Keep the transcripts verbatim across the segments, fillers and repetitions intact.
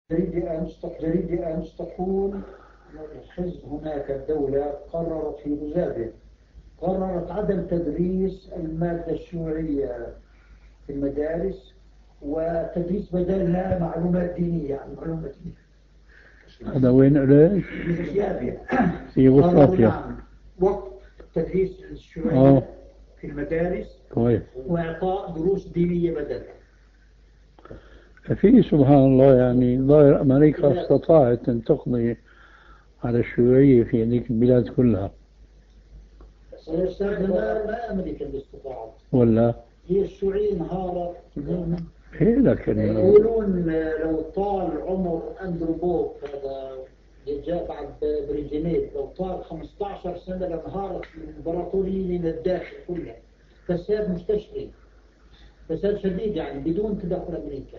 جريد أمس جريد أمس تقول حزب هناك الدولة قررت في بوزابيا قررت عدم تدريس المادة الشيوعية في المدارس وتدريس بدلها معلومات دينية يعني معلومات دينية. هذا وين قريش؟ في بوزابيا في يوغوسلافيا. نعم وقت تدريس الشيوعية أوه. في المدارس كويس. وإعطاء دروس دينية بدلها. في سبحان الله يعني ظاهر أمريكا استطاعت أن تقضي على الشيوعية في هذيك البلاد كلها. ما أمريكا اللي استطاعت ولا هي الشيوعية انهارت. إيه لكن يقولون لو طال عمر أندرو بوب هذا اللي جاء بعد بريجنيف لو طال خمسة عشر سنة لانهارت الإمبراطورية من الداخل كلها. فساد مستشري فساد شديد يعني بدون تدخل أمريكا.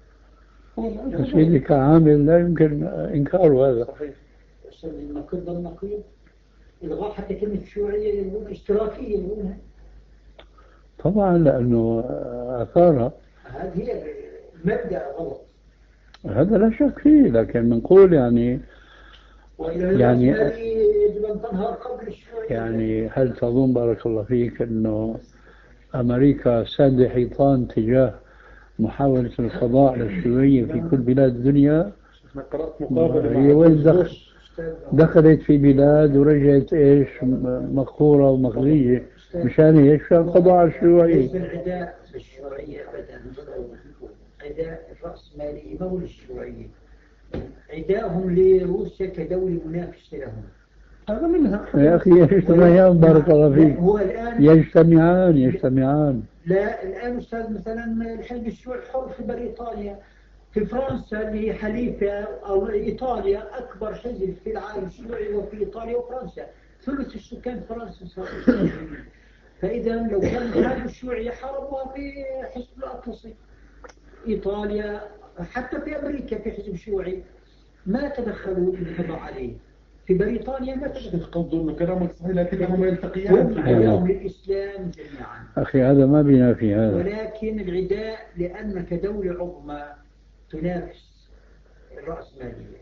سيدي كعامل لا يمكن إنكاره هذا. صحيح. النقيض النقيض إلغاء حتى كلمة شيوعية يقولون اشتراكية يقولونها. طبعا لأنه أثارها. هذه هي مبدأ غلط. هذا لا شك فيه لكن بنقول يعني يعني يجب أن تنهار قبل الشيوعية. يعني هل تظن بارك الله فيك أنه أمريكا سد حيطان تجاه محاولة القضاء على الشيوعية في كل بلاد الدنيا؟ قرأت مقابلة هي وين دخل دخلت في بلاد ورجعت إيش مقهورة ومخزية مشان إيش عشان القضاء على الشيوعية. ليس العداء بالشيوعية أبدا عداء الرأسمالية مو للشيوعية عداءهم لروسيا كدولة منافسة لهم. هذا منها يا أخي يجتمعان بارك الله فيك. هو الآن يجتمعان يجتمعان لا الآن أستاذ مثلا الحزب الشيوعي الحر في بريطانيا في فرنسا اللي هي حليفة أو إيطاليا أكبر حزب في العالم الشيوعي وفي إيطاليا وفرنسا ثلث السكان فرنسا صاروا. فإذا لو كان الحزب الشيوعي حاربوها في حزب الأطلسي إيطاليا حتى في أمريكا في حزب شيوعي ما تدخلوا بالقضاء عليه. في بريطانيا ما تدخلوا إنه كلامك صحيح لكنهم يلتقيان في عداء للإسلام جميعا. أخي هذا ما بينا في هذا. ولكن العداء لأنك دولة عظمى تنافس الرأسمالية.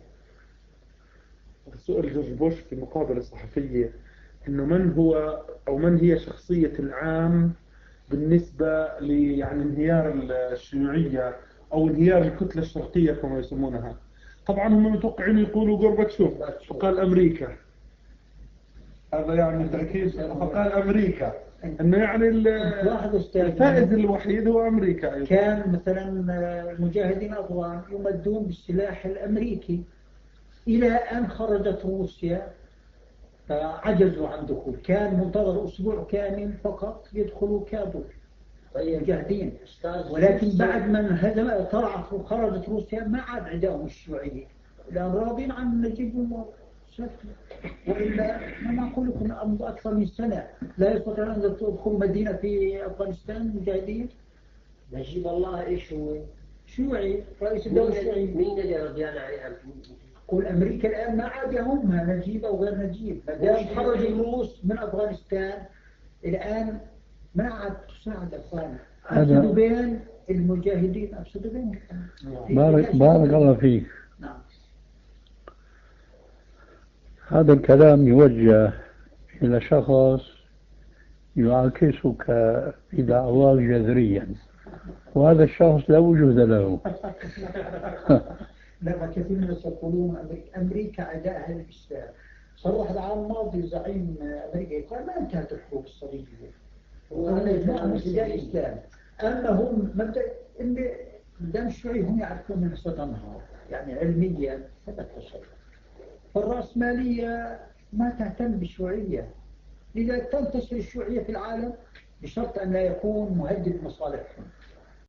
سؤال جورج بوش في مقابلة صحفية إنه من هو أو من هي شخصية العام بالنسبة ل يعني انهيار الشيوعية أو انهيار الكتلة الشرقية كما يسمونها. طبعا هم متوقعين يقولوا غورباتشوف فقال أمريكا. هذا يعني تأكيد فقال أمريكا إنه يعني الفائز الوحيد هو أمريكا أيضا. كان مثلا المجاهدين الأفغان يمدون بالسلاح الأمريكي إلى أن خرجت روسيا فعجزوا عن دخول. كان منتظر أسبوع كامل فقط يدخلوا كادوا مجاهدين. ولكن بعد ما انهزم طلعت وخرجت روسيا ما عاد عداهم الشيوعية لأن راضين عن نجيب الله. وإلا ما أقول لكم أمضى أكثر من سنة لا يستطيعون أن تدخلوا مدينة في أفغانستان مجاهدين. نجيب الله إيش هو؟ شيوعي رئيس الدولة الشيوعي. مين اللي رضيان عليها؟ قول أمريكا الآن ما عاد يهمها نجيب أو غير نجيب ما دام خرج الروس من أفغانستان الآن ما عاد تساعد أفغان. أفسدوا بين المجاهدين أفسدوا بين. بارك, بارك الله فيك. نعم. هذا الكلام يوجه إلى شخص يعاكسك في دعواك جذريا وهذا الشخص لا وجود له. لا كثير من الناس يقولون أمريكا عداءها للإسلام. صرح العام الماضي زعيم أمريكا قال ما انتهت الحروب الصليبية وأنا يجمع مسجد الإسلام. أما هم مبدأ إن دم الشيوعي هم يعرفون أنها ستنهار يعني علميا ثبت الشيء. فالرأسمالية ما تهتم بالشيوعية لذا تنتشر الشيوعية في العالم بشرط أن لا يكون مهدد مصالحهم.